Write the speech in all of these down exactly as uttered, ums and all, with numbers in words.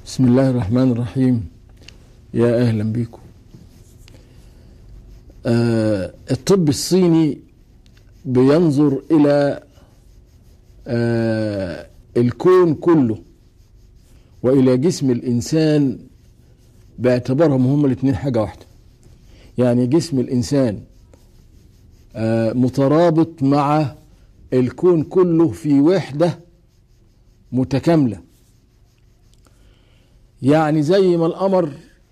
بسم الله الرحمن الرحيم. يا أهلا بكم. آه الطب الصيني بينظر إلى آه الكون كله وإلى جسم الإنسان باعتبارهم هم الاثنين حاجة واحدة. يعني جسم الإنسان آه مترابط مع الكون كله في وحدة متكاملة. يعني زي ما القمر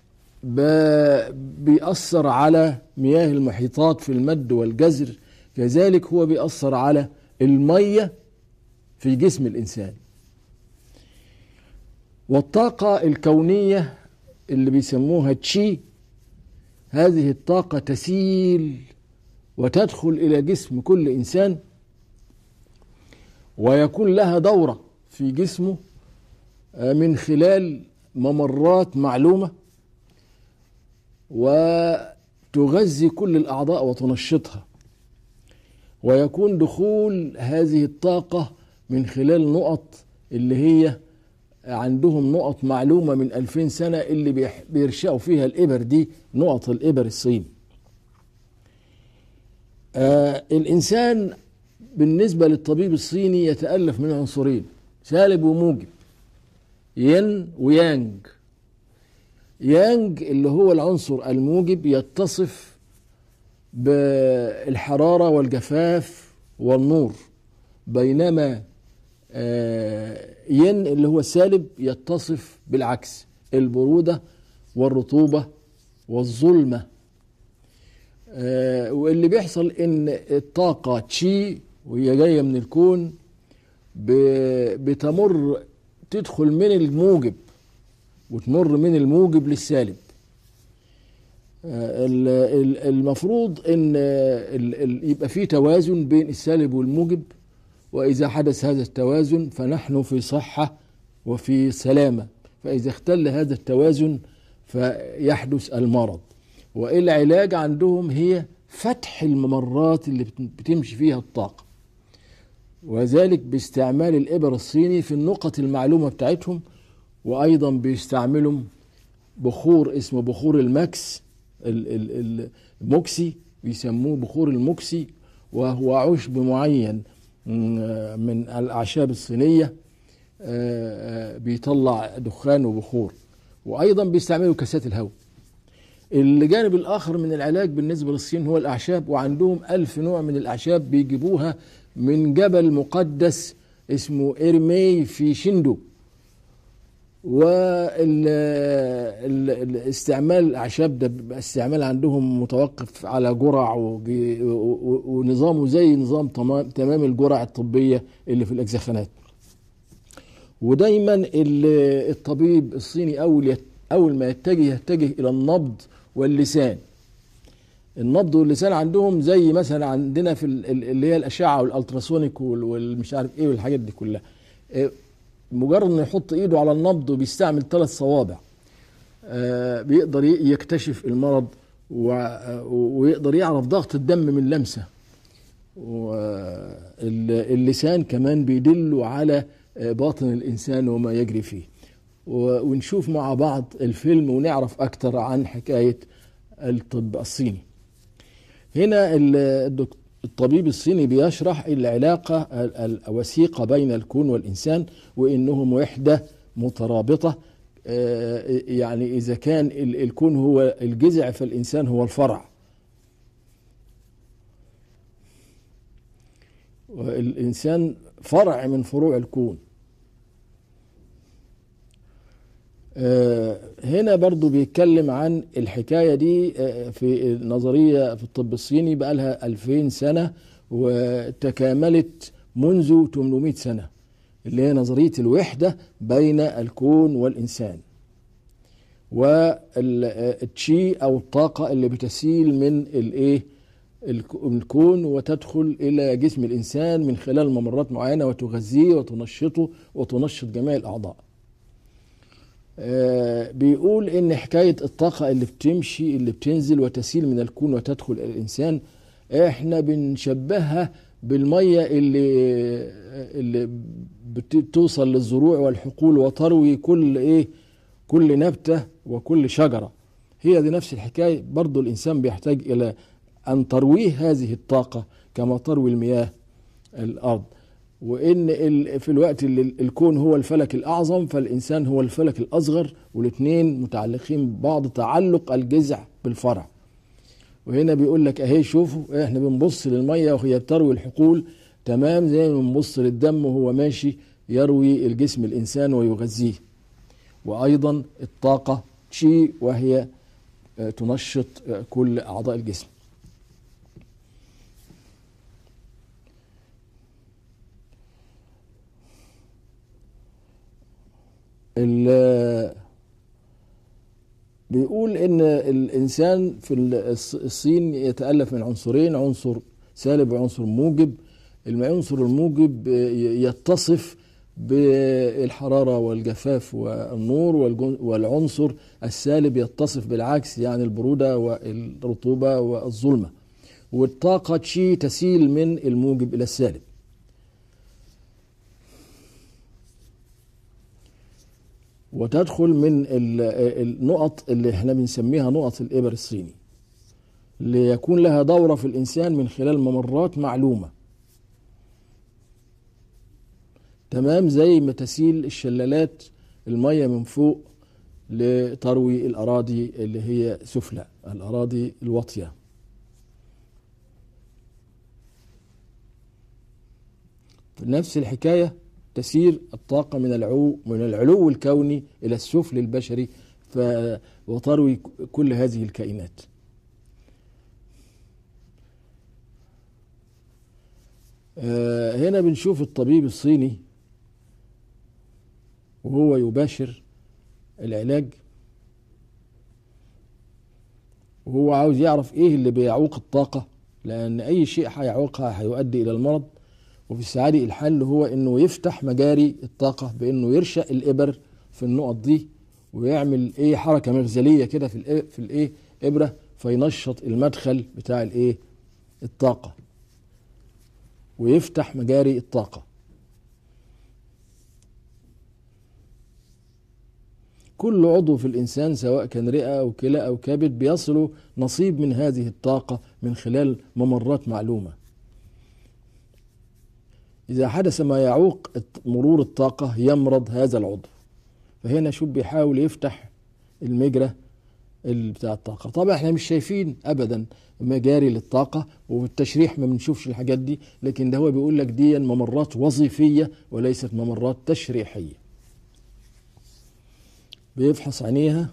بيأثر على مياه المحيطات في المد والجزر، كذلك هو بيأثر على المية في جسم الإنسان. والطاقة الكونية اللي بيسموها تشي، هذه الطاقة تسيل وتدخل إلى جسم كل إنسان، ويكون لها دورة في جسمه من خلال ممرات معلومة، وتغذي كل الأعضاء وتنشطها. ويكون دخول هذه الطاقة من خلال نقط اللي هي عندهم نقط معلومة من ألفين سنة اللي بيرشقوا فيها الإبر دي، نقط الإبر الصين. آه الإنسان بالنسبة للطبيب الصيني يتألف من عنصرين، سالب وموجب، ين ويانج. يانج اللي هو العنصر الموجب يتصف بالحرارة والجفاف والنور، بينما ين اللي هو السالب يتصف بالعكس، البرودة والرطوبة والظلمة. واللي بيحصل ان الطاقة تشي وهي جاية من الكون بتمر تدخل من الموجب وتمر من الموجب للسالب. المفروض ان يبقى في توازن بين السالب والموجب، وإذا حدث هذا التوازن فنحن في صحة وفي سلامة، فإذا اختل هذا التوازن فيحدث المرض. والعلاج عندهم هي فتح الممرات اللي بتمشي فيها الطاقة، وذلك باستعمال الإبر الصيني في النقط المعلومة بتاعتهم. وأيضا بيستعملوا بخور اسمه بخور المكس الموكسي، بيسموه بخور الموكسي، وهو عشب معين من الأعشاب الصينية بيطلع دخان وبخور. وأيضا بيستعملوا كاسات الهواء. الجانب الآخر من العلاج بالنسبة للصين هو الأعشاب، وعندهم ألف نوع من الأعشاب بيجيبوها من جبل مقدس اسمه إيرمي في شندو. والاستعمال الأعشاب ده بيبقى استعمال عندهم متوقف على جرع ونظامه زي نظام تمام الجرع الطبية اللي في الأجزخانات. ودايما الطبيب الصيني أول أول ما يتجه يتجه إلى النبض واللسان. النبض واللسان عندهم زي مثلا عندنا في اللي هي الأشعة والألتراسونيك والمش عارف إيه والحاجات دي كلها. مجرد انه يحط ايده على النبض وبيستعمل ثلاث صوابع آه بيقدر يكتشف المرض، ويقدر يعرف ضغط الدم من لمسه. واللسان كمان بيدل على باطن الانسان وما يجري فيه. ونشوف مع بعض الفيلم ونعرف اكتر عن حكاية الطب الصيني. هنا الدكتور الطبيب الصيني بيشرح العلاقة الوثيقة بين الكون والإنسان، وإنهم وحدة مترابطة. يعني إذا كان الكون هو الجذع فالإنسان هو الفرع، والإنسان فرع من فروع الكون. هنا برضو بيتكلم عن الحكاية دي في نظرية في الطب الصيني بقى لها ألفين سنة، وتكاملت منذ ثمانمائة سنة، اللي هي نظرية الوحدة بين الكون والإنسان. والتشي أو الطاقة اللي بتسيل من الإيه الكون وتدخل إلى جسم الإنسان من خلال ممرات معينة وتغذيه وتنشطه وتنشط جميع الأعضاء. آه بيقول ان حكاية الطاقة اللي بتمشي اللي بتنزل وتسيل من الكون وتدخل الى الانسان، احنا بنشبهها بالمية اللي اللي بتوصل للزروع والحقول وتروي كل ايه كل نبتة وكل شجرة. هي دي نفس الحكاية، برضو الإنسان بيحتاج إلى أن ترويه هذه الطاقة كما تروي المياه الأرض. وإن في الوقت اللي الكون هو الفلك الأعظم، فالإنسان هو الفلك الأصغر، والاثنين متعلقين ببعض تعلق الجذع بالفرع. وهنا بيقول لك أهي شوفوا، إحنا بنبص للمية وهي بتروي الحقول تمام زي ما بنبص للدم وهو ماشي يروي الجسم الإنسان ويغذيه. وأيضا الطاقة تشي وهي تنشط كل أعضاء الجسم. بيقول إن الإنسان في الصين يتألف من عنصرين، عنصر سالب وعنصر موجب. العنصر الموجب يتصف بالحرارة والجفاف والنور، والعنصر السالب يتصف بالعكس، يعني البرودة والرطوبة والظلمة. والطاقة تشي تسيل من الموجب إلى السالب. وتدخل من النقط اللي احنا بنسميها نقط الإبر الصيني، ليكون لها دورة في الإنسان من خلال ممرات معلومة، تمام زي ما تسيل الشلالات المية من فوق لتروي الأراضي اللي هي سفلى، الأراضي الواطية. نفس الحكاية تسير الطاقة من العلو من العلو الكوني إلى السفل البشري، وتروي كل هذه الكائنات. هنا بنشوف الطبيب الصيني وهو يباشر العلاج، وهو عاوز يعرف ايه اللي بيعوق الطاقة، لأن أي شيء هيعوقها هيؤدي إلى المرض. وفي السعادة الحل هو إنه يفتح مجاري الطاقة بإنه يرشق الإبر في النقط دي، ويعمل إيه حركة مغزلية كده في الإيه في الإيه إبرة، فينشط المدخل بتاع الإيه الطاقة، ويفتح مجاري الطاقة. كل عضو في الإنسان سواء كان رئة أو كلى أو كبد بيصله نصيب من هذه الطاقة من خلال ممرات معلومة. إذا حدث ما يعوق مرور الطاقة يمرض هذا العضو. فهنا شو بيحاول يفتح المجرى بتاع الطاقة. طبعا احنا مش شايفين أبدا مجاري للطاقة، وبالتشريح ما بنشوفش الحاجات دي، لكن ده هو بيقول لك دي ممرات وظيفية وليست ممرات تشريحية. بيفحص عينيها،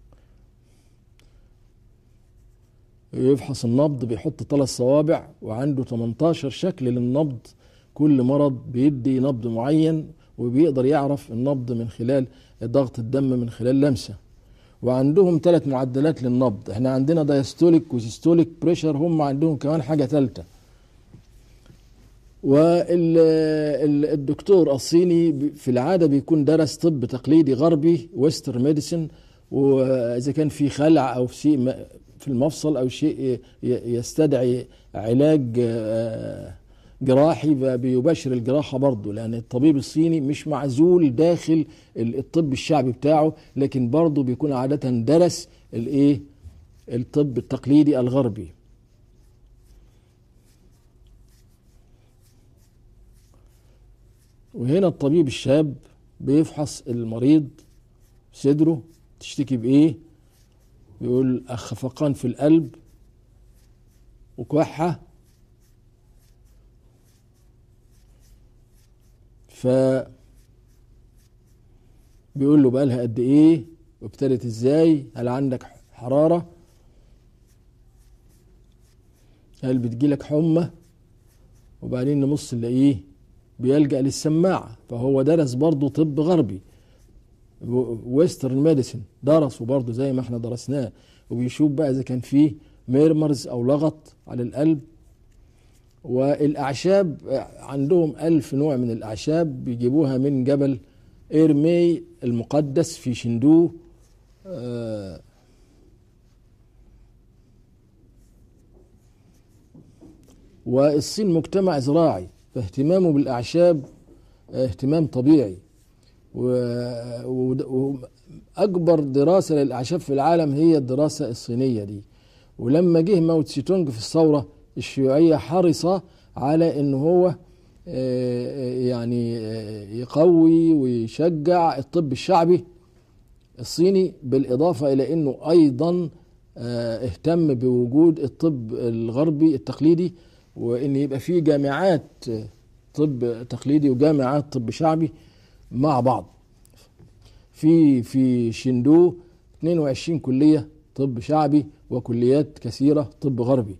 يفحص النبض، بيحط ثلاث صوابع وعنده تمنتاشر شكل للنبض. كل مرض بيدي نبض معين، وبيقدر يعرف النبض من خلال ضغط الدم من خلال لمسة. وعندهم ثلاث معدلات للنبض، احنا عندنا دايستوليك وسيستوليك بريشر، هم عندهم كمان حاجة ثالثة. والدكتور الصيني في العادة بيكون درس طب تقليدي غربي ويستر ميديسن، وإذا كان في خلع أو شيء في المفصل أو شيء يستدعي علاج جراحي بيباشر الجراحة برضه، لأن الطبيب الصيني مش معزول داخل الطب الشعبي بتاعه، لكن برضه بيكون عادة درس الايه الطب التقليدي الغربي. وهنا الطبيب الشاب بيفحص المريض صدره تشتكي بإيه، بيقول خفقان في القلب وكحة، ف بيقول له بقالها قد ايه وابتدت ازاي، هل عندك حرارة، هل بتجيلك حمى، وبعدين نبص نلاقيه بيلجأ للسماعة. فهو درس برضه طب غربي ويسترن ميديسن، درسه برضه زي ما احنا درسناه، وبيشوف بقى اذا كان فيه ميرمرز او لغط على القلب. والأعشاب عندهم ألف نوع من الأعشاب بيجيبوها من جبل إيرمي المقدس في شندو. آه والصين مجتمع زراعي، فاهتمامه بالأعشاب اهتمام طبيعي، وأكبر دراسة للأعشاب في العالم هي الدراسة الصينية دي. ولما جه ماو تسي تونج في الثورة الشيوعية حرص على إن هو يعني يقوي ويشجع الطب الشعبي الصيني، بالإضافة إلى أنه أيضا اهتم بوجود الطب الغربي التقليدي، وأن يبقى فيه جامعات طب تقليدي وجامعات طب شعبي مع بعض. في في شندو اثنين وعشرين كلية طب شعبي وكليات كثيرة طب غربي.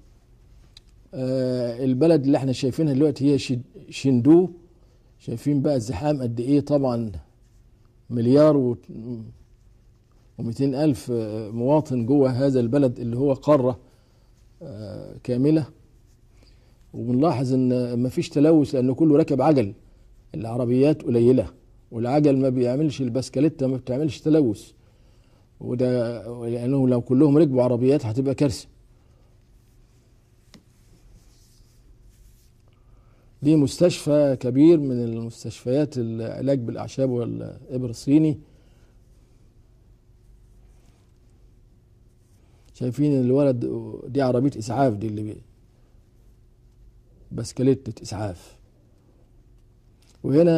البلد اللي احنا شايفينها دلوقتي هي شندو. شايفين بقى الزحام قد ايه؟ طبعا مليار و ومئتين ألف مواطن جوه هذا البلد اللي هو قارة كاملة. وبنلاحظ ان ما فيش تلوث لأنه كله راكب عجل، العربيات قليلة، والعجل ما بيعملش، البسكليتة ما بتعملش تلوث، وده لأنه لو كلهم ركبوا عربيات هتبقى كارثة. دي مستشفى كبير من المستشفيات العلاج بالأعشاب والإبر الصيني. شايفين الولد دي عربية إسعاف، دي اللي بي بسكليتة إسعاف. وهنا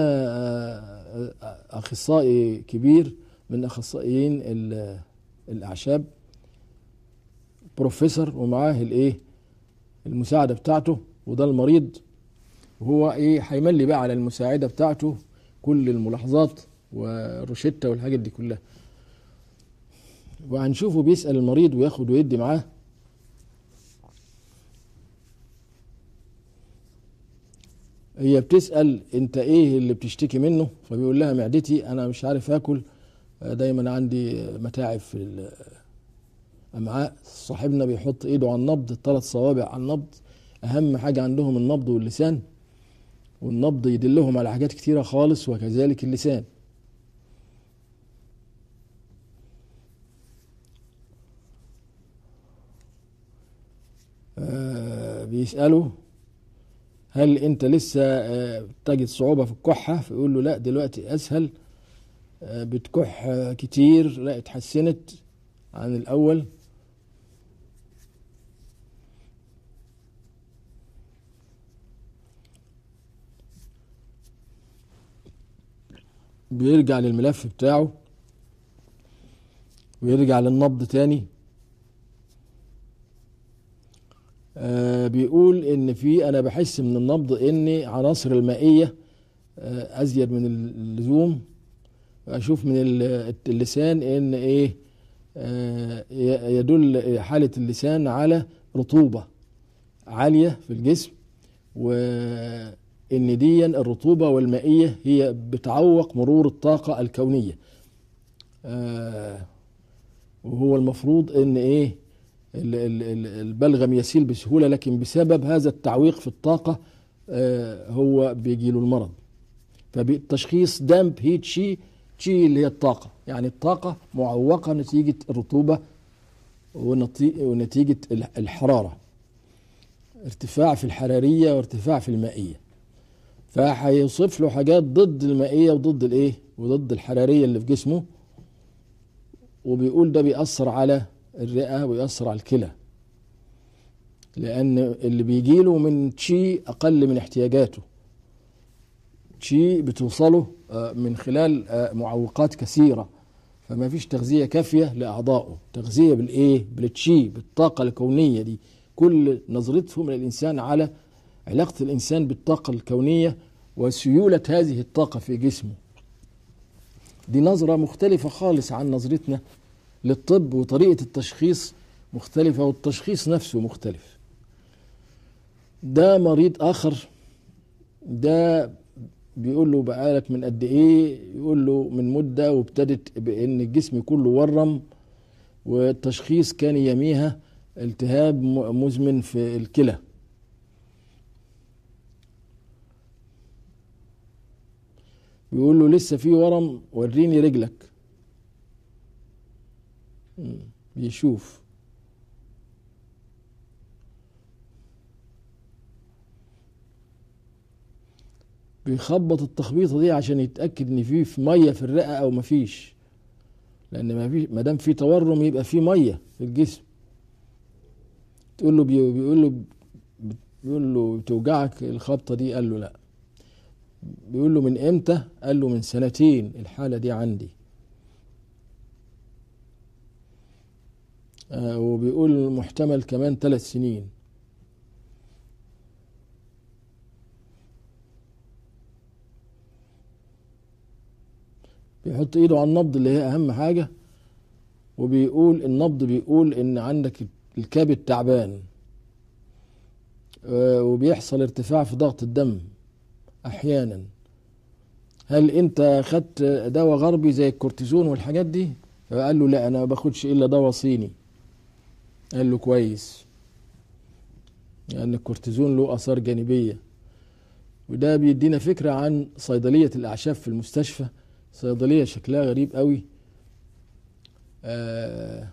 أخصائي كبير من أخصائيين الأعشاب، بروفيسور، ومعاه الإيه المساعدة بتاعته، وده المريض، وهو إيه هيملي بقى على المساعدة بتاعته كل الملاحظات والروشتة والحاجات دي كلها. وهنشوفه بيسأل المريض وياخد ويدي معاه. هي بتسأل انت ايه اللي بتشتكي منه؟ فبيقول لها معدتي، انا مش عارف اكل، دايما عندي متاعب في الامعاء. صاحبنا بيحط ايده على النبض، الثلاث صوابع على النبض، اهم حاجة عندهم النبض واللسان، والنبض يدلهم على حاجات كتيرة خالص، وكذلك اللسان. آه بيسأله هل انت لسه آه تجد صعوبة في الكحة؟ فيقول له لا، دلوقتي اسهل، آه بتكح آه كتير، لا اتحسنت عن الاول. بيرجع للملف بتاعه ويرجع للنبض تاني. آه بيقول ان في انا بحس من النبض ان عناصر المائية آه ازيد من اللزوم. اشوف من اللسان ان ايه آه يدل حالة اللسان على رطوبة عالية في الجسم، وان دي الرطوبة والمائية هي بتعوق مرور الطاقة الكونية. آه وهو المفروض ان ايه البلغم يسيل بسهولة، لكن بسبب هذا التعويق في الطاقة آه هو بيجيله المرض. فبالتشخيص دامب هيت شي، شي اللي هي الطاقة، يعني الطاقة معوقة نتيجة الرطوبة ونتيجة الحرارة، ارتفاع في الحرارية وارتفاع في المائية. فهيوصف له حاجات ضد المائية وضد الايه وضد الحرارية اللي في جسمه. وبيقول ده بيأثر على الرئة ويأثر على الكلى، لأن اللي بيجيله من شي أقل من احتياجاته. شي بتوصله من خلال معوقات كثيرة، فما فيش تغذية كافية لأعضائه. تغذية بالإيه؟ بالتشي، بالطاقة الكونية دي. كل نظرتهم للإنسان على علاقة الإنسان بالطاقة الكونية وسيولة هذه الطاقة في جسمه. دي نظرة مختلفة خالص عن نظرتنا للطب، وطريقة التشخيص مختلفة، والتشخيص نفسه مختلف. ده مريض آخر، ده بيقول له بقالك من قد ايه؟ يقول له من مدة، وابتدت بان الجسم كله ورم، والتشخيص كان يميها التهاب مزمن في الكلى. بيقول له لسه في ورم، وريني رجلك. بيشوف. بيخبط التخبيطه دي عشان يتاكد ان في في ميه في الرئه او ما فيش، لان ما في ما دام في تورم يبقى في ميه في الجسم. تقول له بي- بيقول له بيقول له بتوجعك الخبطه دي؟ قال له لا. بيقول له من امتى؟ قال له من سنتين الحاله دي عندي. آه وبيقول محتمل كمان ثلاث سنين. بيحط ايده على النبض اللي هي اهم حاجة، وبيقول النبض بيقول ان عندك الكبد تعبان، آه وبيحصل ارتفاع في ضغط الدم احيانا. هل انت خدت دواء غربي زي الكورتيزون والحاجات دي؟ فقال له لا، انا ما باخدش الا دواء صيني. قال له كويس، لان يعني الكورتيزون له اثار جانبية. وده بيدينا فكرة عن صيدلية الاعشاب في المستشفى. صيدلية شكلها غريب قوي، آه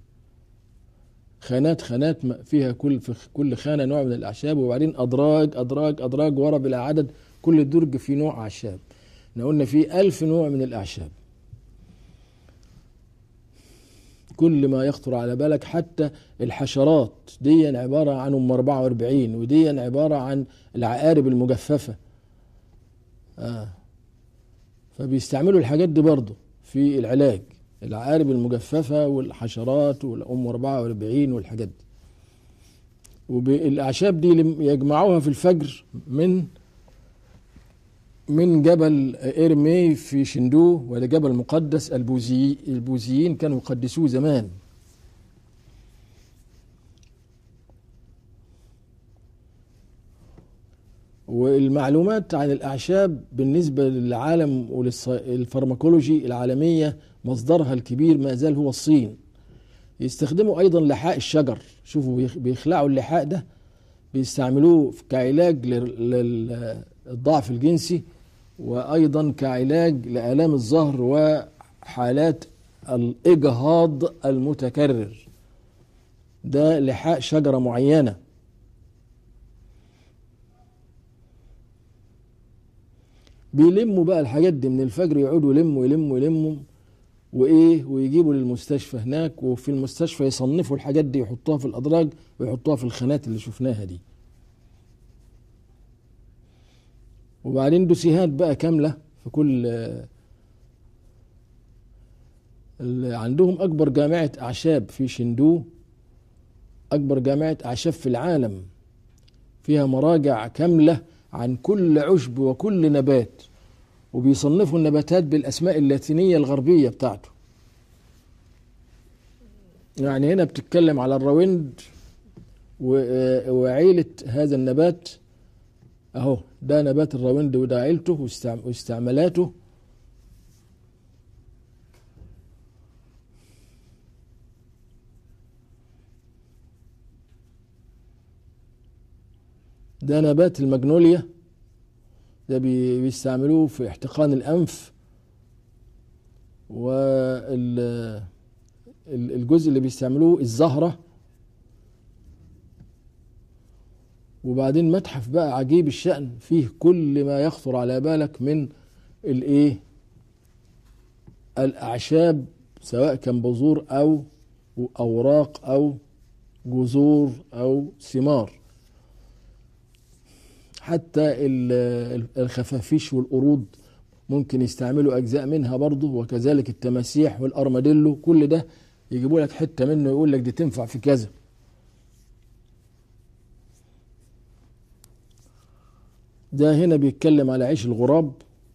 خانات خانات فيها كل في كل خانة نوع من الأعشاب، وبعدين أدراج أدراج أدراج ورا بلا عدد، كل درج فيه نوع أعشاب. احنا قلنا فيه ألف نوع من الأعشاب، كل ما يخطر على بالك. حتى الحشرات دي عبارة عن أم أربعة وأربعين، ودي عبارة عن العقارب المجففة. آه. فبيستعملوا الحاجات دي برضو في العلاج، العقارب المجففة والحشرات والأم أربعة وأربعين والحاجات دي. والأعشاب دي يجمعوها في الفجر من من جبل إيرمي في شندو، وده جبل مقدس. البوذي البوذيين كانوا يقدسوه زمان. والمعلومات عن الأعشاب بالنسبة للعالم وللفارماكولوجي العالمية مصدرها الكبير ما زال هو الصين. يستخدموا أيضا لحاء الشجر. شوفوا بيخلعوا اللحاء ده، بيستعملوه كعلاج للضعف الجنسي، وأيضا كعلاج لآلام الظهر وحالات الإجهاض المتكرر. ده لحاء شجرة معينة. بيلموا بقى الحاجات دي من الفجر، يقعدوا يلموا يلموا يلموا وايه، ويجيبوا للمستشفى هناك، وفي المستشفى يصنفوا الحاجات دي، يحطوها في الأدراج ويحطوها في الخانات اللي شفناها دي. وبعدين دوسيهات بقى كاملة في كل اللي عندهم. أكبر جامعة أعشاب في شندو، أكبر جامعة أعشاب في العالم، فيها مراجع كاملة عن كل عشب وكل نبات، وبيصنفوا النباتات بالأسماء اللاتينية الغربية بتاعته. يعني هنا بتتكلم على الراوند وعيلة هذا النبات اهو، ده نبات الراوند وده عيلته واستعمالاته. ده نبات المجنوليا، ده بيستعملوه في احتقان الأنف. والجزء اللي بيستعملوه الزهرة. وبعدين متحف بقى عجيب الشأن، فيه كل ما يخطر على بالك من الايه الأعشاب، سواء كان بذور أو أوراق أو جذور أو ثمار. حتى الخفافيش والقرود ممكن يستعملوا أجزاء منها برضه، وكذلك التماسيح والأرماديلو. كل ده يجيبوا لك حتة منه، يقول لك دي تنفع في كذا. ده هنا بيتكلم على عيش الغراب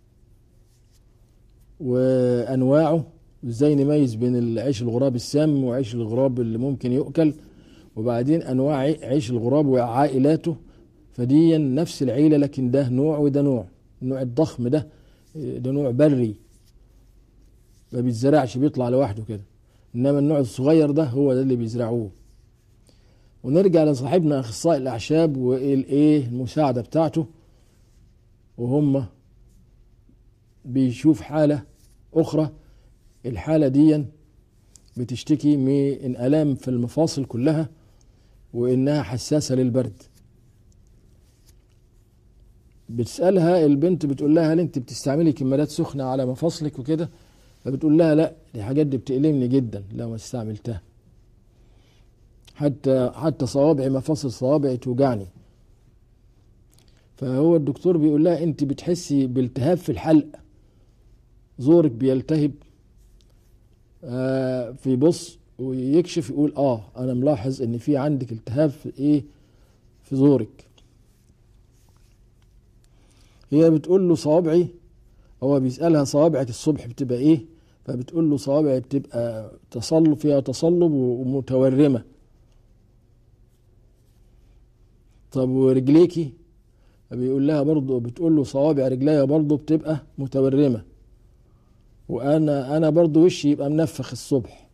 وأنواعه، وإزاي نميز بين العيش الغراب السام وعيش الغراب اللي ممكن يؤكل، وبعدين أنواع عيش الغراب وعائلاته. فدي نفس العيلة، لكن ده نوع وده نوع. النوع الضخم ده ده نوع بري ما بيتزرعش، بيطلع لوحده كده، إنما النوع الصغير ده هو ده اللي بيزرعوه. ونرجع لصاحبنا أخصائي الأعشاب والإيه المساعدة بتاعته، وهم بيشوف حالة أخرى. الحالة دي بتشتكي من آلام في المفاصل كلها، وإنها حساسة للبرد. بتسألها البنت، بتقول لها هل انت بتستعملي كمادات سخنة على مفاصلك وكده؟ فبتقول لها لا، دي حاجات دي بتألمني جدا لو ما استعملتها، حتى حتى صوابعي، مفاصل صوابعي توجعني. فهو الدكتور بيقول لها انت بتحسي بالتهاب في الحلق، زورك بيلتهب؟ آه في بص ويكشف يقول اه انا ملاحظ ان في عندك التهاب في ايه، في زورك. هي بتقول له صوابعي، هو بيسألها صوابعك الصبح بتبقى ايه؟ فبتقول له صوابعي بتبقى تصلب، فيها تصلب ومتورمة. طب ورجليكي؟ بيقول لها برضه، بتقول له صوابع رجليا برضه بتبقى متورمة، وانا انا برضه وشي يبقى منفخ الصبح.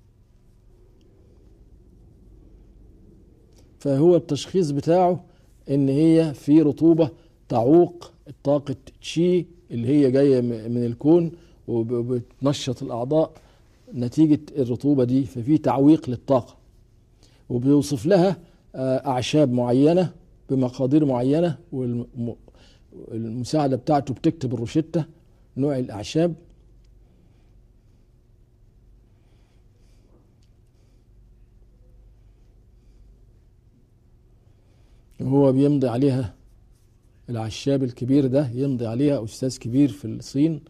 فهو التشخيص بتاعه ان هي في رطوبة تعوق طاقة تشي اللي هي جاية من الكون وبتنشط الأعضاء نتيجة الرطوبة دي، ففي تعويق للطاقة. وبيوصف لها أعشاب معينة بمقادير معينة، والمساعدة بتاعته بتكتب الروشتة نوع الأعشاب. وهو بيمضي عليها، العشاب الكبير ده يمضي عليها أستاذ كبير في الصين.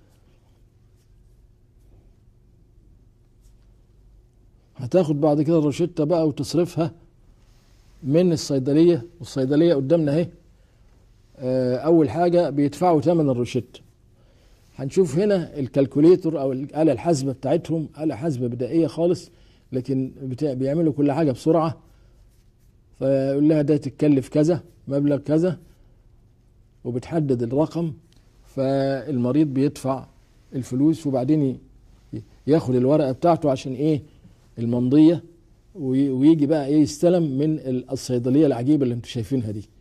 هتاخد بعد كده الروشتة بقى وتصرفها من الصيدلية، والصيدلية قدامنا اهي. أول حاجة بيدفعوا ثمن الروشتة. هنشوف هنا الكالكوليتر أو الآلة الحاسبة بتاعتهم، آلة حاسبة بدائية خالص، لكن بيعملوا كل حاجة بسرعة. فيقول لها ده تتكلف كذا، مبلغ كذا، وبتحدد الرقم. فالمريض بيدفع الفلوس وبعدين ياخد الورقة بتاعته عشان ايه، الممضية، ويجي بقى ايه يستلم من الصيدلية العجيبة اللي انتم شايفينها دي.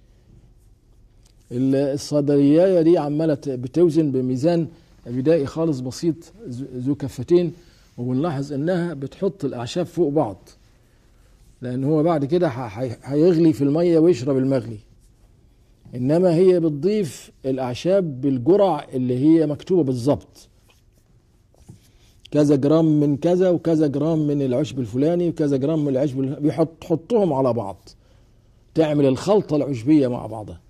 الصيدلية دي عمالة بتوزن بميزان بدائي خالص بسيط ذو كفتين، وبنلاحظ انها بتحط الاعشاب فوق بعض، لان هو بعد كده هيغلي في المية ويشرب المغلي. انما هي بتضيف الاعشاب بالجرع اللي هي مكتوبة بالظبط، كذا جرام من كذا وكذا جرام من العشب الفلاني وكذا جرام من العشب، بيحط تحطهم على بعض، تعمل الخلطة العشبية مع بعضها.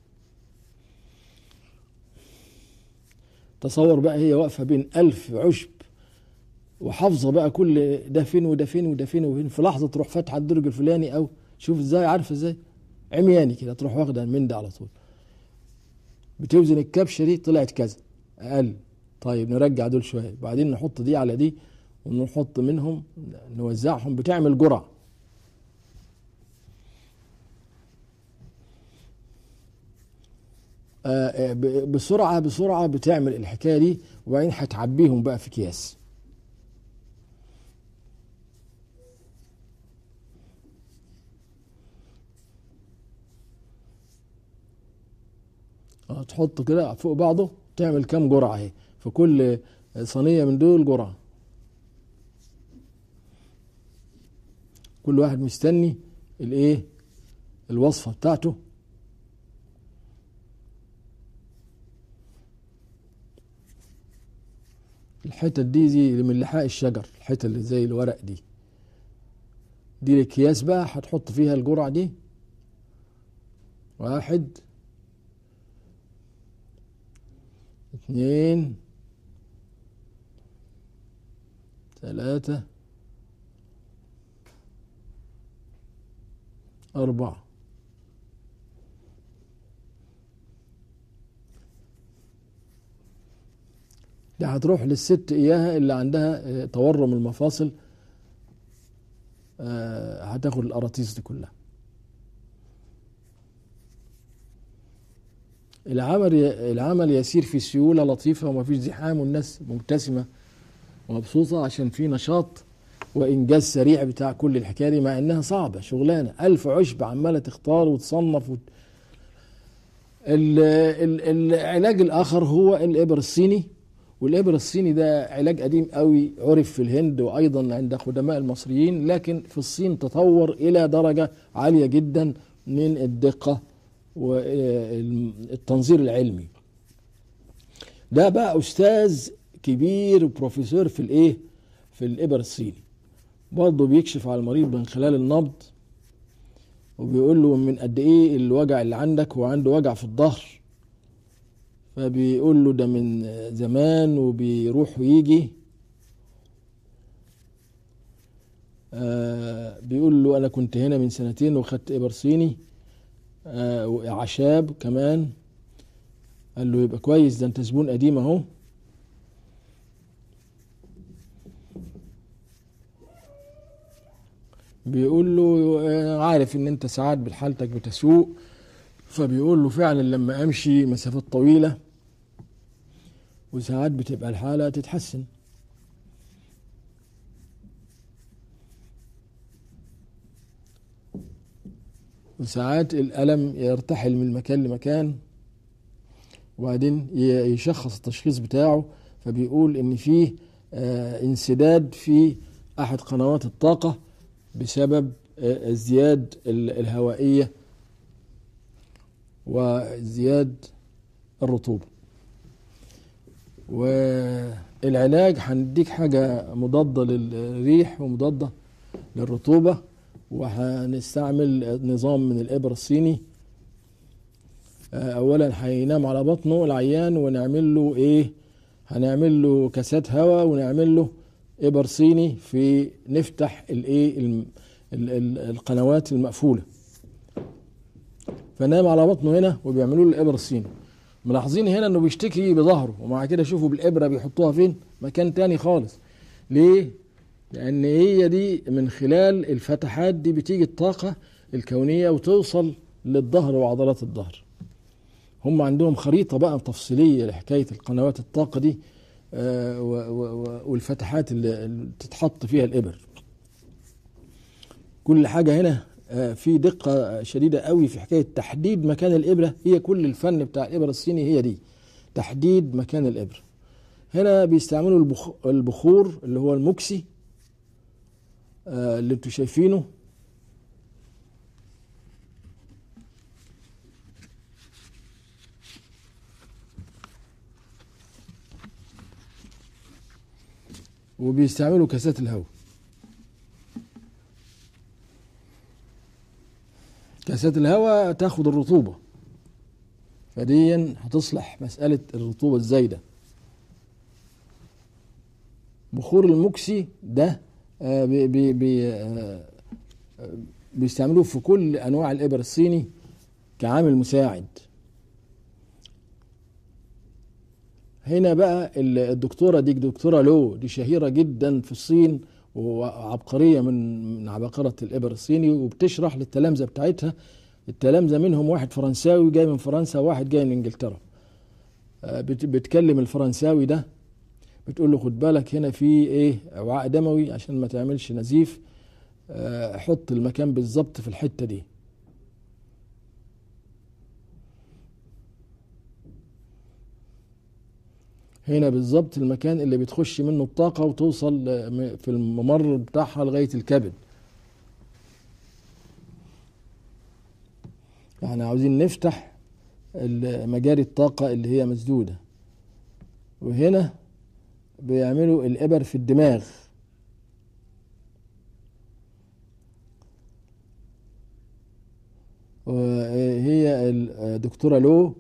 تصور بقى هي واقفة بين ألف عشب وحافظة بقى كل ده فين وده فين وده فين وفين، في لحظة تروح فاتحة الدرج الفلاني، أو شوف ازاي، عارفة ازاي، عمياني كده تروح واخدة من ده على طول. بتوزن الكبشة دي طلعت كذا أقل، طيب نرجع دول شوية، بعدين نحط دي على دي ونحط منهم نوزعهم، بتعمل جرعة. آه بسرعة بسرعة بتعمل الحكاية دي، وبعدين هتعبيهم بقى في أكياس. تحط كده فوق بعضه، تعمل كام جرعة اهي، في كل صينية من دول جرعة. كل واحد مستني الايه، الوصفة بتاعته. الحتة دي زي من لحاء الشجر، الحتة اللي زي الورق دي، دي الاكياس بقى هتحط فيها الجرعة دي. واحد، اثنين، ثلاثة، أربعة. ده هتروح للست إياها اللي عندها تورم المفاصل، هتاخد القراطيس دي كلها. العمل العمل يسير في سيولة لطيفة ومفيش زحام، والناس مبتسمة ومبسوطة عشان في نشاط وإنجاز سريع بتاع كل الحكاية دي، مع إنها صعبة شغلانة. ألف عشب عمالة تختار وتصنف. العلاج الآخر هو الإبر الصيني، والإبر الصيني ده علاج قديم قوي، عرف في الهند وأيضا عند قدماء المصريين، لكن في الصين تطور إلى درجة عالية جدا من الدقة والتنظير العلمي. ده بقى أستاذ كبير وبروفيسور في الإيه في الإبر الصيني، برضه بيكشف على المريض من خلال النبض، وبيقول له من قد إيه الوجع اللي عندك. هو عنده وجع في الظهر، فبيقول له ده من زمان وبيروح ويجي. آه بيقول له أنا كنت هنا من سنتين وخدت إبر صيني آه وأعشاب كمان. قال له يبقى كويس، ده أنت زبون قديم أهو. بيقول له آه عارف إن أنت ساعات بحالتك بتسوء. فبيقول له فعلا لما أمشي مسافات طويلة وساعات بتبقى الحالة تتحسن. وساعات الألم يرتحل من مكان لمكان، وبعدين يشخص التشخيص بتاعه. فبيقول إن فيه آه انسداد في أحد قنوات الطاقة بسبب آه ازدياد الهوائية وازدياد الرطوبة. والعلاج هنديك حاجة مضادة للريح ومضادة للرطوبة، وهنستعمل نظام من الإبر الصيني. أولا هينام على بطنه العيان ونعمل له إيه، هنعمل له كاسات هواء ونعمل له إبر صيني، في نفتح الإيه القنوات المقفولة. فنام على بطنه هنا وبيعملوا له الإبر الصيني. ملاحظين هنا انه بيشتكي بظهره، ومع كده شوفوا بالإبرة بيحطوها فين، مكان تاني خالص. ليه؟ لأن هي دي من خلال الفتحات دي بتيجي الطاقة الكونية وتوصل للظهر وعضلات الظهر. هم عندهم خريطة بقى تفصيلية لحكاية القنوات الطاقة دي آه والفتحات اللي تتحط فيها الإبر. كل حاجة هنا آه في دقة شديدة قوي في حكاية تحديد مكان الإبرة. هي كل الفن بتاع الإبر الصيني هي دي، تحديد مكان الإبرة. هنا بيستعملوا البخور اللي هو الموكسي آه اللي انتوا شايفينه. وبيستعملوا كاسات الهواء. كاسات الهواء تاخد الرطوبة، فدي هتصلح مسألة الرطوبة الزايدة. بخور الموكسي ده آه بي بي بي آه بيستعملوه في كل أنواع الإبر الصيني كعامل مساعد. هنا بقى الدكتورة دي دكتورة لو، دي شهيرة جدا في الصين وعبقرية من من عباقرة الإبر الصيني، وبتشرح للتلامذة بتاعتها. التلامذة منهم واحد فرنساوي جاي من فرنسا وواحد جاي من إنجلترا. بتكلم الفرنساوي ده، بتقول له خد بالك هنا في ايه وعاء دموي عشان ما تعملش نزيف، حط المكان بالظبط في الحتة دي. هنا بالظبط المكان اللي بتخش منه الطاقة وتوصل في الممر بتاعها لغاية الكبد. يعني عاوزين نفتح مجاري الطاقة اللي هي مسدودة. وهنا بيعملوا الإبر في الدماغ. وهي الدكتورة لو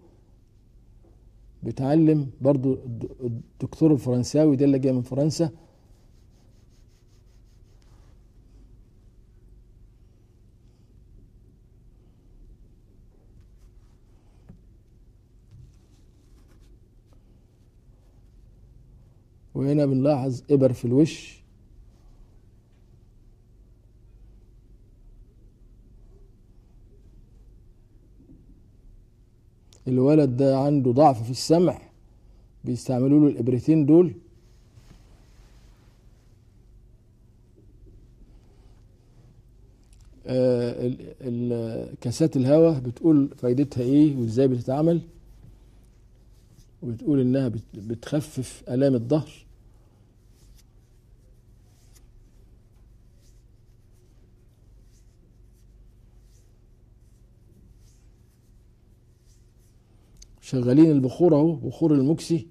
بتعلم برضو الدكتور الفرنساوي ده اللي جاي من فرنسا. وهنا بنلاحظ إبر في الوش. الولد ده عنده ضعف في السمع، بيستعملوا له الإبرتين دول. آه كاسات الهواء بتقول فايدتها ايه وازاي بتتعمل، وبتقول انها بتخفف آلام الظهر. شغالين البخور اهو، بخور المكسي.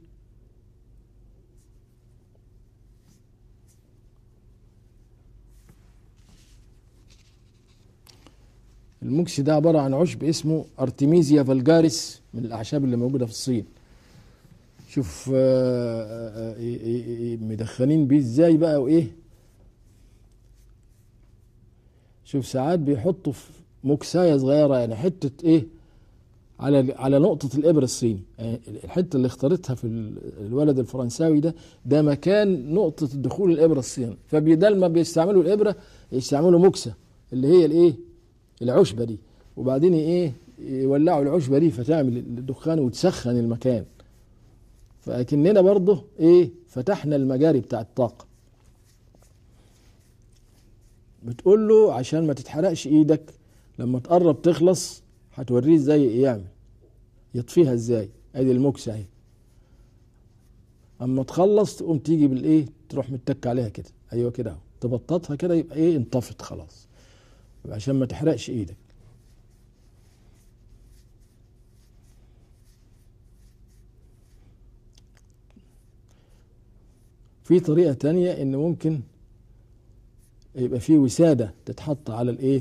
المكسي ده عبارة عن عشب اسمه ارتميزيا فالجاريس من الأعشاب اللي موجودة في الصين. شوف آه، آه، آه، مدخنين بيه ازاي بقى وايه. شوف ساعات بيحطوا في مكساية صغيرة، يعني حتة ايه، على على نقطة الإبرة الصيني. يعني الحتة اللي اختارتها في الولد الفرنساوي ده، ده مكان نقطة دخول الإبرة الصيني. فبدل ما بيستعملوا الإبرة يستعملوا مكسة اللي هي الايه، العشبة دي. وبعدين ايه، يولعوا العشبة دي فتعمل الدخان وتسخن المكان. فأكننا برضه ايه، فتحنا المجاري بتاع الطاقة. بتقول له عشان ما تتحرقش ايدك، لما تقرب تخلص هتوريه ازاي يعمل يطفيها ازاي. ادي المكسة اهي، اما تخلص تقوم تيجي بالايه، تروح متك عليها كده، ايوه كده اهو، تبططها كده يبقى ايه، انطفت خلاص، عشان ما تحرقش ايدك. في طريقة تانية ان ممكن يبقى في وسادة تتحط على الايه،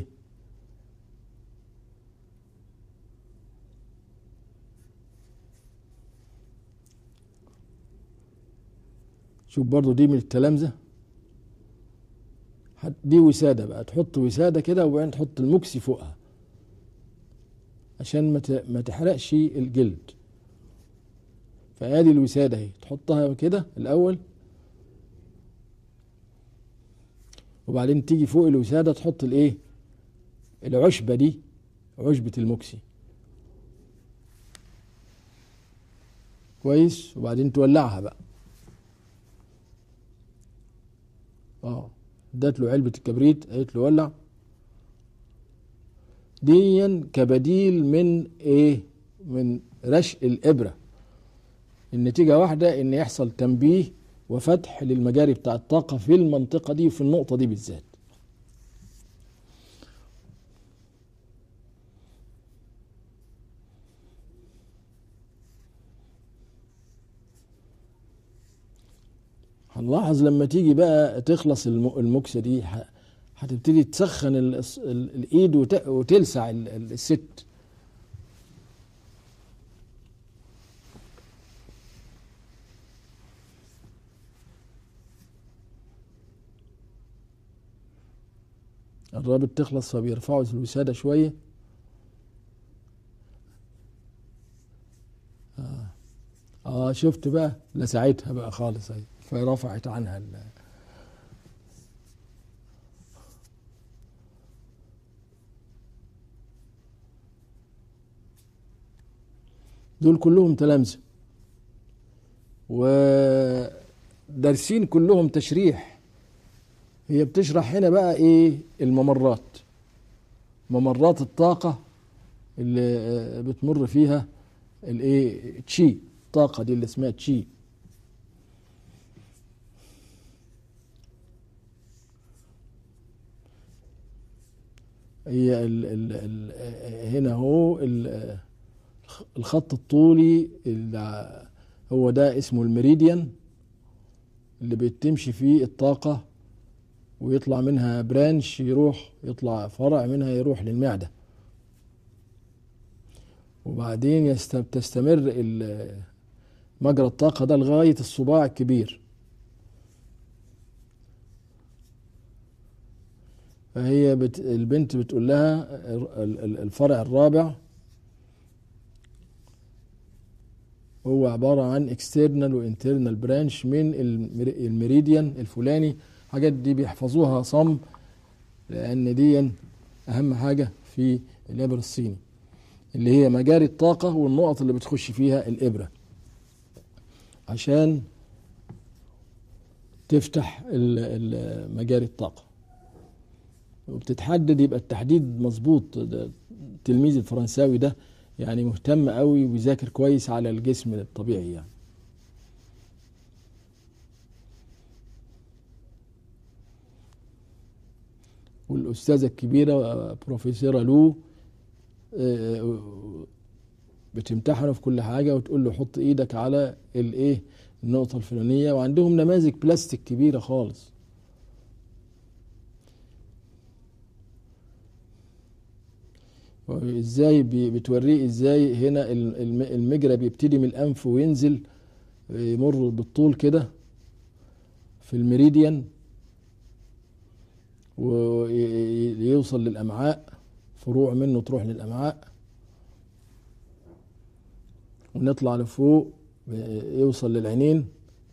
شوف برضو دي من التلامذة. دي وسادة بقى، تحط وسادة كده وبعدين تحط المكسي فوقها عشان ما ما تحرقش الجلد. فادي الوسادة اهي، تحطها كده الاول، وبعدين تيجي فوق الوسادة تحط الايه، العشبة دي، عشبة المكسي كويس. وبعدين تولعها بقى. اه ادت له علبة الكبريت، قالت له ولع. ديا كبديل من ايه، من رشق الابرة. النتيجة واحدة، ان يحصل تنبيه وفتح للمجاري بتاع الطاقة في المنطقة دي وفي النقطة دي بالذات. هنلاحظ لما تيجي بقى تخلص المكسة دي، هتبتدي تسخن الايد وتلسع الست. الرابط تخلص فبيرفعوا الوسادة شوية. آه. اه شفت بقى، لسعتها بقى خالص اهي، فرفعت عنها ال... دول كلهم تلامذة ودارسين كلهم تشريح. هي بتشرح هنا بقى ايه، الممرات، ممرات الطاقة اللي بتمر فيها الايه، تشي، الطاقة دي اللي اسمها تشي. هي ال ال ال هنا هو ال الخط الطولي اللي هو ده اسمه الميريديان، اللي بتمشي فيه الطاقة ويطلع منها برانش، يروح يطلع فرع منها يروح للمعدة. وبعدين تستمر مجرى الطاقة ده لغاية الصباع الكبير. فهي بت البنت بتقول لها الفرع الرابع هو عبارة عن اكسترنال وانترنال برانش من الميريديان الفلاني. حاجات دي بيحفظوها صم، لأن دي أهم حاجة في الإبر الصيني، اللي هي مجاري الطاقة والنقط اللي بتخش فيها الإبرة عشان تفتح مجاري الطاقة. وبتتحدد، يبقى التحديد مظبوط. التلميذ الفرنساوي ده يعني مهتم قوي وبيذاكر كويس على الجسم الطبيعي يعني. والأستاذة الكبيرة بروفيسورة لو بتمتحنه في كل حاجة وتقول له حط ايدك على الايه النقطة الفلانية، وعندهم نماذج بلاستيك كبيرة خالص. ازاي بتوريه ازاي هنا المجرى بيبتدي من الانف وينزل يمر بالطول كده في الميريديان ويوصل للامعاء، فروع منه تروح للامعاء ونطلع لفوق يوصل للعينين،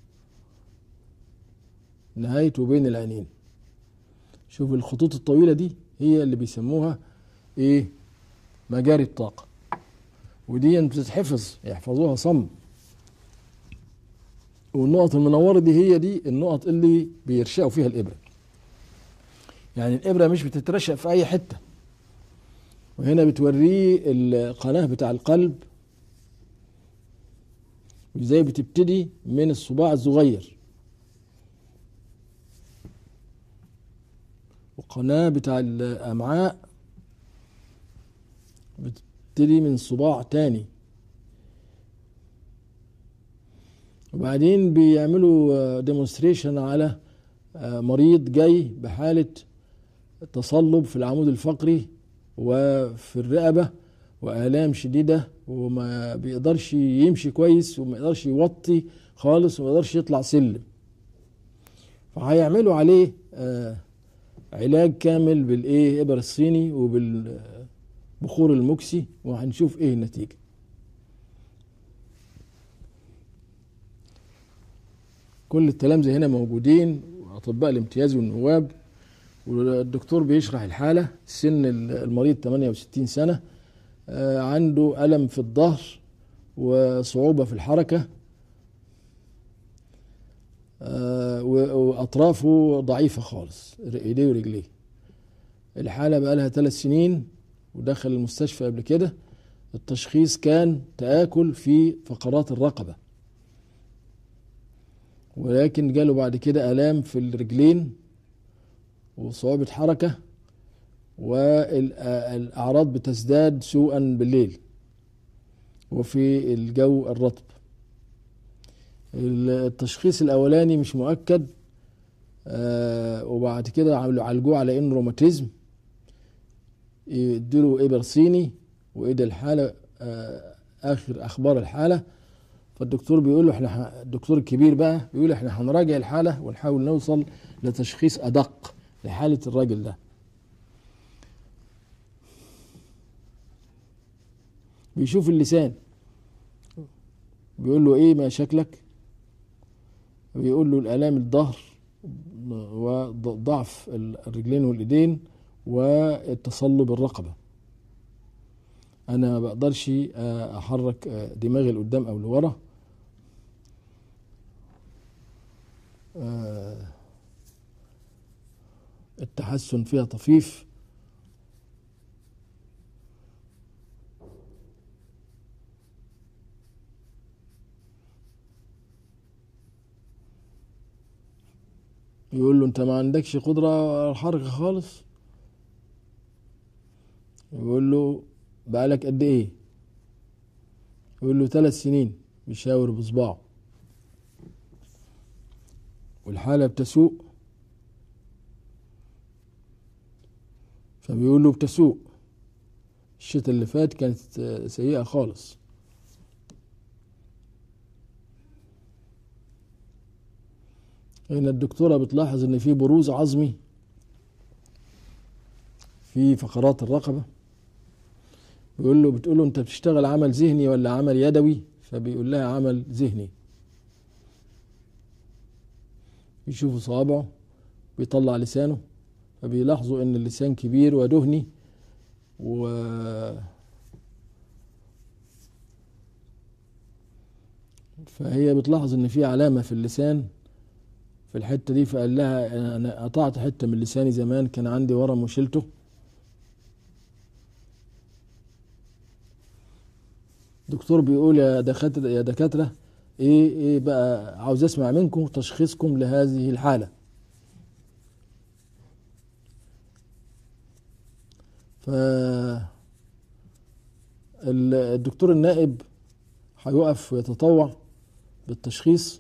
نهايته بين العينين. شوف الخطوط الطويلة دي هي اللي بيسموها ايه مجاري الطاقة، ودي بتتحفظ يحفظوها صم. والنقط المنورة دي هي دي النقط اللي بيرشقوا فيها الإبرة، يعني الإبرة مش بتترشق في أي حتة. وهنا بتوريه القناة بتاع القلب وازاي بتبتدي من الصباع الصغير، والقناة بتاع الأمعاء بتبتدي من صباع تاني. وبعدين بيعملوا ديمونستريشن على مريض جاي بحالة تصلب في العمود الفقري وفي الرقبة وآلام شديدة، وما بيقدرش يمشي كويس وما يقدرش يوطي خالص وما يقدرش يطلع سلم. فهيعملوا عليه علاج كامل بالايه إبر الصيني وبالبخور المكسي، وهنشوف ايه النتيجة. كل التلامذة هنا موجودين وأطباء الامتياز والنواب، والدكتور بيشرح الحالة. سن المريض ثمانية وستين سنة، عنده ألم في الظهر وصعوبة في الحركة، وأطرافه ضعيفة خالص، إيديه ورجليه. الحالة بقى لها ثلاث سنين ودخل المستشفى قبل كده. التشخيص كان تآكل في فقرات الرقبة، ولكن جاله بعد كده آلام في الرجلين وصعوبة حركة، والأعراض بتزداد سوءا بالليل وفي الجو الرطب. التشخيص الأولاني مش مؤكد، وبعد كده عالجوه على إنه روماتيزم، يديله إبر صيني وإيده الحالة آخر أخبار الحالة. فالدكتور بيقول له احنا الدكتور الكبير بقى بيقول احنا هنراجع الحالة ونحاول نوصل لتشخيص أدق لحالة الراجل ده. بيشوف اللسان، بيقول له ايه مشاكلك، بيقول له الآلام الظهر وضعف الرجلين والإيدين والتصلب الرقبة، أنا ما بقدرش أحرك دماغي لقدام أو لورا. التحسن فيها طفيف. يقول له انت ما عندكش قدرة على الحركة خالص. يقول له بقالك قد ايه؟ يقول له ثلاث سنين. بيشاور بصباعه. والحالة بتسوء. فبيقول له بتسوء، الشتاء اللي فات كانت سيئة خالص. هنا الدكتورة بتلاحظ ان في بروز عظمي في فقرات الرقبة. بيقول له بتقول له انت بتشتغل عمل ذهني ولا عمل يدوي؟ فبيقول لها عمل ذهني. يشوفوا صوابعه، بيطلع لسانه، فبيلاحظوا ان اللسان كبير ودهني، و فهي بتلاحظ ان في علامة في اللسان في الحتة دي. فقال لها انا قطعت حتة من لساني زمان، كان عندي ورم وشلته. دكتور بيقول يا دكاترة يا دكاترة ايه ايه بقى، عاوز اسمع منكم تشخيصكم لهذه الحالة. ف الدكتور النائب هيقف ويتطوع بالتشخيص.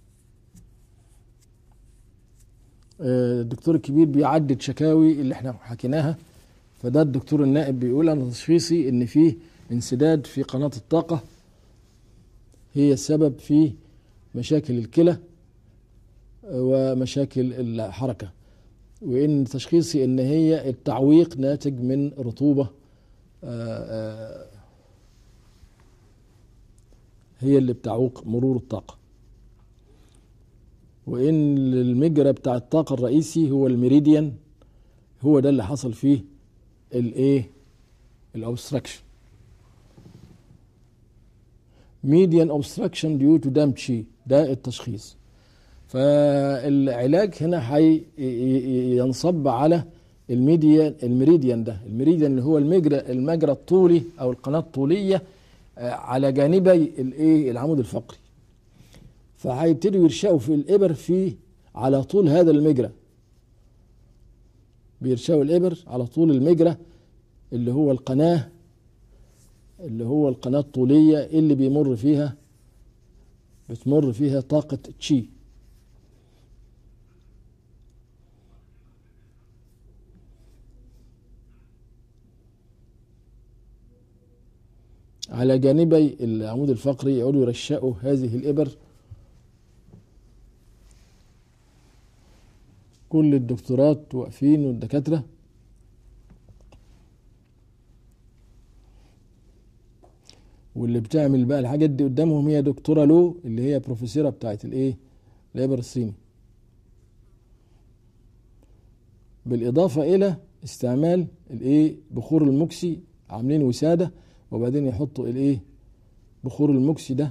الدكتور الكبير بيعدد شكاوي اللي احنا حكيناها، فده الدكتور النائب بيقول انا تشخيصي ان فيه انسداد في قناة الطاقة هي السبب في مشاكل الكلى ومشاكل الحركة، وان تشخيصي ان هي التعويق ناتج من رطوبة هي اللي بتعوق مرور الطاقة، وان المجرى بتاع الطاقة الرئيسي هو الميريديان، هو ده اللي حصل فيه الايه الاوبستراكشن. ميديان اوبستراكشن ديو تو دام تشي، ده التشخيص. فالعلاج هنا هي ينصب على الميديان الميريديان ده، الميريديان اللي هو المجرى المجرى الطولي او القناة الطولية على جانبي الايه العمود الفقري، فهيبتدوا يرشقوا في الإبر في على طول هذا المجرى، بيرشقوا الإبر على طول المجرى اللي هو القناة اللي هو القناة الطولية اللي بيمر فيها بتمر فيها طاقة تشي. على جانبي العمود الفقري يقعدوا يرشقوا هذه الإبر. كل الدكتورات واقفين والدكاترة، واللي بتعمل بقى الحاجات دي قدامهم هي دكتورة لو اللي هي بروفيسورة بتاعت الايه الإبر الصيني، بالإضافة إلى استعمال الايه بخور الموكسي، عاملين وسادة وبعدين يحطوا الايه بخور الموكسي ده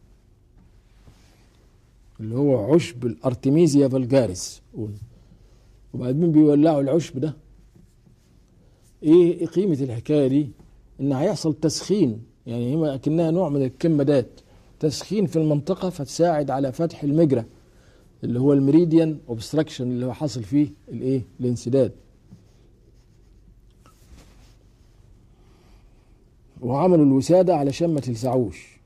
اللي هو عشب الارتميزيا فالجاريس، وبعدين بيولعوا العشب ده. ايه قيمة الحكاية دي؟ ان هيحصل تسخين، يعني هي اكنها نوع من الكمادات، تسخين في المنطقة فتساعد على فتح المجرى اللي هو الميريديان اوبستراكشن اللي هو حاصل فيه الايه الانسداد. وعملوا الوسادة علشان ما تلسعوش.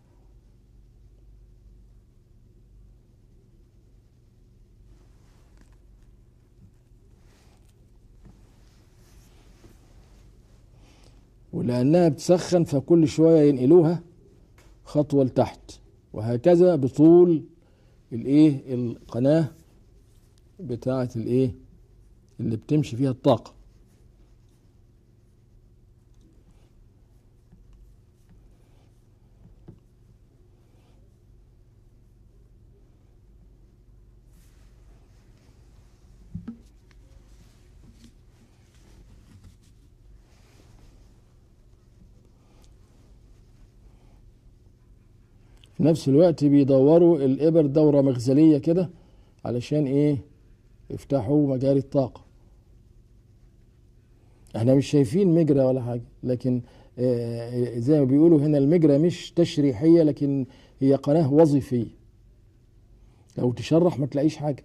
ولأنها بتسخن فكل شوية ينقلوها خطوة لتحت، وهكذا بطول الايه القناة بتاعة الايه اللي بتمشي فيها الطاقة. في نفس الوقت بيدوروا الإبر دورة مغزلية كده علشان ايه يفتحوا مجاري الطاقة. احنا مش شايفين مجرى ولا حاجة، لكن آه زي ما بيقولوا هنا المجرى مش تشريحية لكن هي قناة وظيفية، لو تشرح ما تلاقيش حاجة.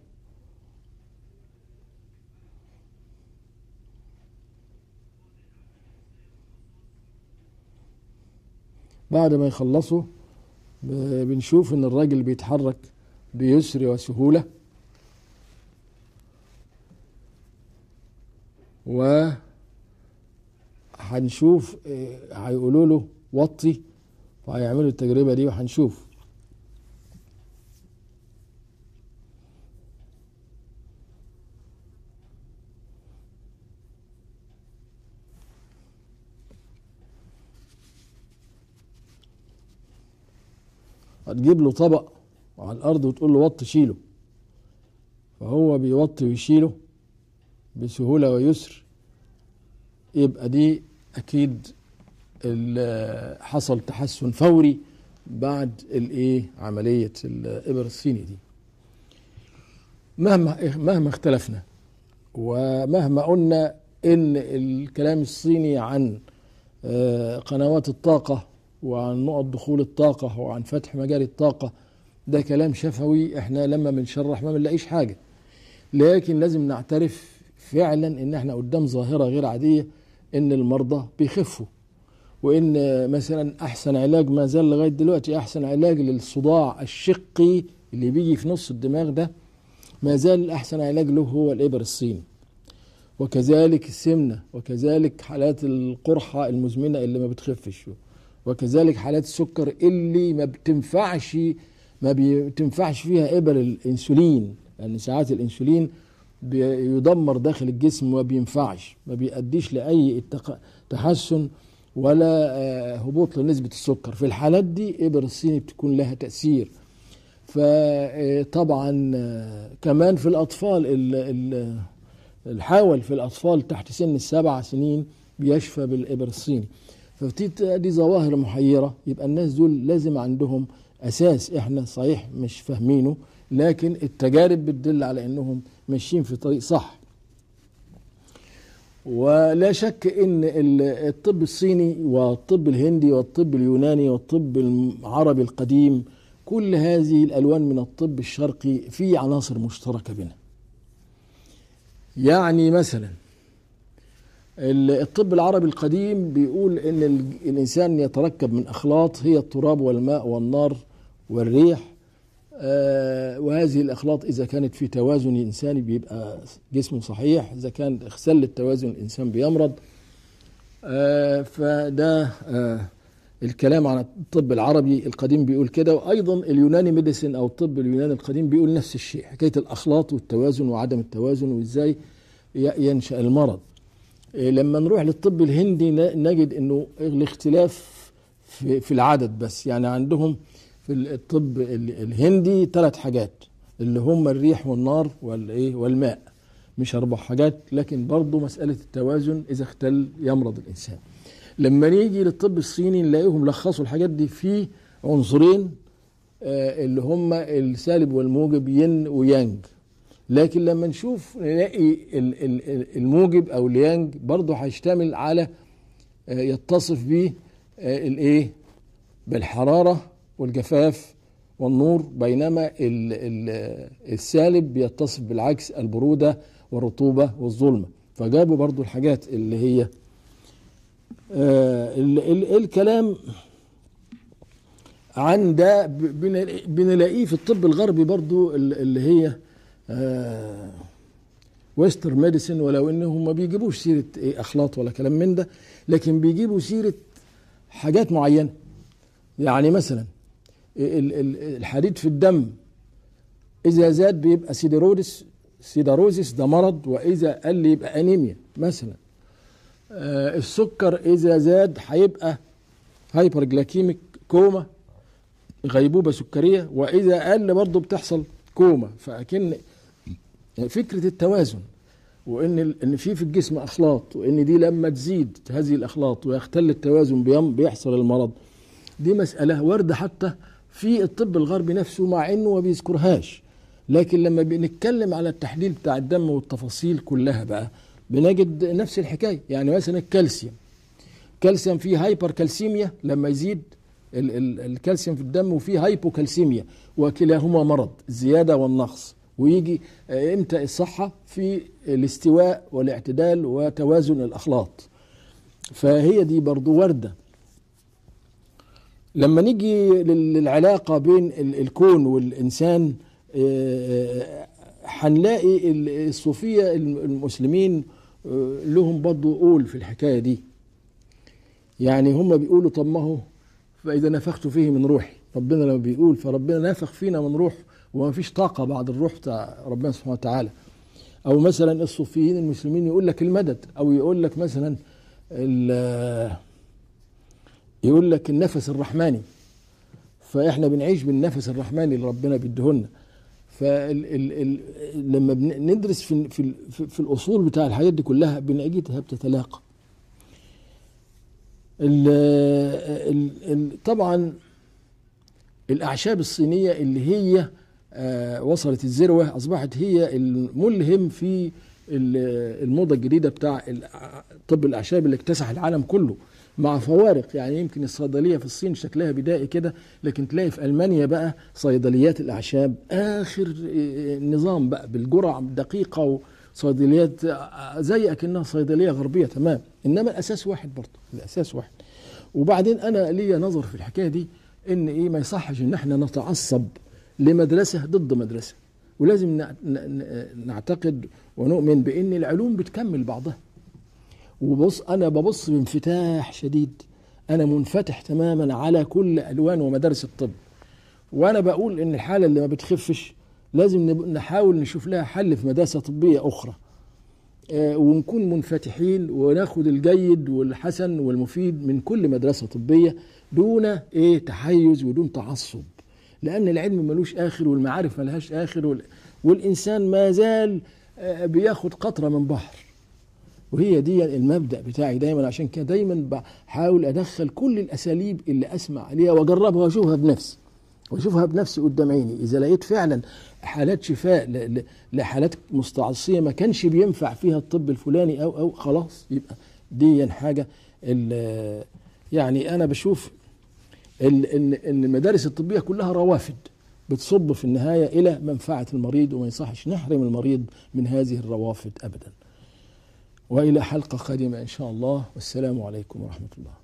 بعد ما يخلصوا بنشوف ان الراجل بيتحرك بيسر وسهولة، وهنشوف هيقولوا له وطي، وهيعملوا التجربة دي وهنشوف. هتجيب له طبق على الأرض وتقول له وطي شيله، فهو بيوطي ويشيله بسهولة ويسر، يبقى دي أكيد حصل تحسن فوري بعد الايه عملية الإبر الصيني دي. مهما مهما اختلفنا ومهما قلنا إن الكلام الصيني عن قنوات الطاقة وعن نقط دخول الطاقة وعن فتح مجاري الطاقة ده كلام شفوي، احنا لما بنشرح ما بنلاقيش حاجة، لكن لازم نعترف فعلا ان احنا قدام ظاهرة غير عادية، ان المرضى بيخفوا وإن مثلا أحسن علاج ما زال لغاية دلوقتي أحسن علاج للصداع الشقي اللي بيجي في نص الدماغ ده، ما زال أحسن علاج له هو الإبر الصيني. وكذلك السمنة، وكذلك حالات القرحة المزمنة اللي ما بتخفش، وكذلك حالات السكر اللي ما بتنفعش ما بتنفعش فيها إبر الإنسولين، لأن يعني ساعات الإنسولين بيدمر داخل الجسم وما بينفعش، ما بيؤديش لأي تحسن ولا هبوط لنسبة السكر. في الحالات دي إبر الصيني بتكون لها تأثير. فطبعا كمان في الأطفال الحاول في الأطفال تحت سن السبع سنين بيشفى بالإبر الصيني. فدي ظواهر محيرة، يبقى الناس دول لازم عندهم أساس إحنا صحيح مش فاهمينه، لكن التجارب بتدل على أنهم ماشيين في طريق صح. ولا شك ان الطب الصيني والطب الهندي والطب اليوناني والطب العربي القديم، كل هذه الالوان من الطب الشرقي في عناصر مشتركه بينها. يعني مثلا الطب العربي القديم بيقول ان الانسان يتركب من اخلاط هي التراب والماء والنار والريح، آه وهذه الأخلاط إذا كانت في توازن الإنسان بيبقى جسمه صحيح، إذا كان اختل التوازن الإنسان بيمرض. آه فده آه الكلام عن الطب العربي القديم بيقول كده. وأيضا اليوناني ميديسين أو الطب اليوناني القديم بيقول نفس الشيء، حكاية الأخلاط والتوازن وعدم التوازن وإزاي ينشأ المرض. آه لما نروح للطب الهندي نجد أنه الاختلاف في, في العدد بس. يعني عندهم في الطب الهندي ثلاث حاجات اللي هم الريح والنار والايه والماء، مش اربع حاجات، لكن برضه مسألة التوازن إذا اختل يمرض الإنسان. لما نيجي للطب الصيني نلاقيهم لخصوا الحاجات دي في عنصرين آه اللي هم السالب والموجب، ين ويانج. لكن لما نشوف نلاقي الموجب أو اليانج برضه هيشتمل على آه يتصف به آه الايه بالحرارة والجفاف والنور، بينما السالب بيتصف بالعكس البرودة والرطوبة والظلمة. فجابوا برضو الحاجات اللي هي آه ال ال الكلام عن ده بنلاقيه في الطب الغربي برضو اللي هي آه ويستر ميديسين، ولو انهم ما بيجيبوش سيرة ايه اخلاط ولا كلام من ده، لكن بيجيبوا سيرة حاجات معينة. يعني مثلا الحديد في الدم إذا زاد بيبقى سيدروزس سيدروزس ده مرض، وإذا قل يبقى أنيميا مثلا. آه السكر إذا زاد هيبقى هايبر جلايكيميك كوما، غيبوبة سكرية، وإذا قل برضه بتحصل كوما. فأكن فكرة التوازن، وإن إن في في الجسم أخلاط، وإن دي لما تزيد هذه الأخلاط ويختل التوازن بيحصل المرض. دي مسألة واردة حتى في الطب الغربي نفسه مع انه ما بيذكرهاش، لكن لما بنتكلم على التحليل بتاع الدم والتفاصيل كلها بقى بنجد نفس الحكاية. يعني مثلا الكالسيوم، كالسيوم فيه هايبر كالسيميا لما يزيد ال ال الكالسيوم في الدم، وفيه هايبوكالسيميا، وكلاهما مرض، الزيادة والنقص. ويجي امتى الصحة؟ في الاستواء والاعتدال وتوازن الأخلاط. فهي دي برضو واردة. لما نيجي للعلاقة بين الكون والإنسان هنلاقي الصوفية المسلمين لهم برضو قول في الحكاية دي. يعني هم بيقولوا طب ما هو فإذا نفخت فيه من روحي، ربنا لما بيقول فربنا نفخ فينا من روح، وما فيش طاقة بعد الروح بتاع ربنا سبحانه وتعالى. أو مثلا الصوفيين المسلمين يقول لك المدد، أو يقول لك مثلا يقول لك النفس الرحماني، فإحنا بنعيش بالنفس الرحماني اللي ربنا بيديهولنا. فلما ندرس في, في, في الأصول بتاع الحاجات دي كلها بنجدها بتتلاقى. ال ال ال طبعا الأعشاب الصينية اللي هي آه وصلت الذروة، أصبحت هي الملهم في الموضة الجديدة بتاع طب الأعشاب اللي اكتسح العالم كله، مع فوارق. يعني يمكن الصيدلية في الصين شكلها بدائي كده، لكن تلاقي في ألمانيا بقى صيدليات الأعشاب آخر نظام بقى بالجرعة دقيقة، وصيدليات زي أكنها صيدلية غربية تمام، إنما الأساس واحد برضه، الأساس واحد. وبعدين انا ليا نظر في الحكايه دي، ان ايه ما يصحش ان احنا نتعصب لمدرسه ضد مدرسه، ولازم نعتقد ونؤمن بان العلوم بتكمل بعضها. وبص انا ببص بانفتاح شديد، انا منفتح تماما على كل الوان ومدارس الطب، وانا بقول ان الحاله اللي ما بتخفش لازم نحاول نشوف لها حل في مدرسه طبيه اخرى، آه ونكون منفتحين وناخد الجيد والحسن والمفيد من كل مدرسه طبيه دون ايه تحيز ودون تعصب، لان العلم ملوش اخر والمعارف ملهاش اخر، والانسان ما زال آه بياخد قطره من بحر. وهي دي المبدأ بتاعي دايما، عشان كده دايما بحاول أدخل كل الأساليب اللي أسمع عليها وأجربها وأشوفها بنفسي وأشوفها بنفسي قدام عيني. إذا لقيت فعلا حالات شفاء لحالات مستعصية ما كانش بينفع فيها الطب الفلاني أو أو خلاص، يبقى دي حاجة. يعني أنا بشوف إن المدارس الطبية كلها روافد بتصب في النهاية إلى منفعة المريض، وما يصحش نحرم المريض من هذه الروافد أبدا. وإلى حلقة قادمة إن شاء الله، والسلام عليكم ورحمة الله.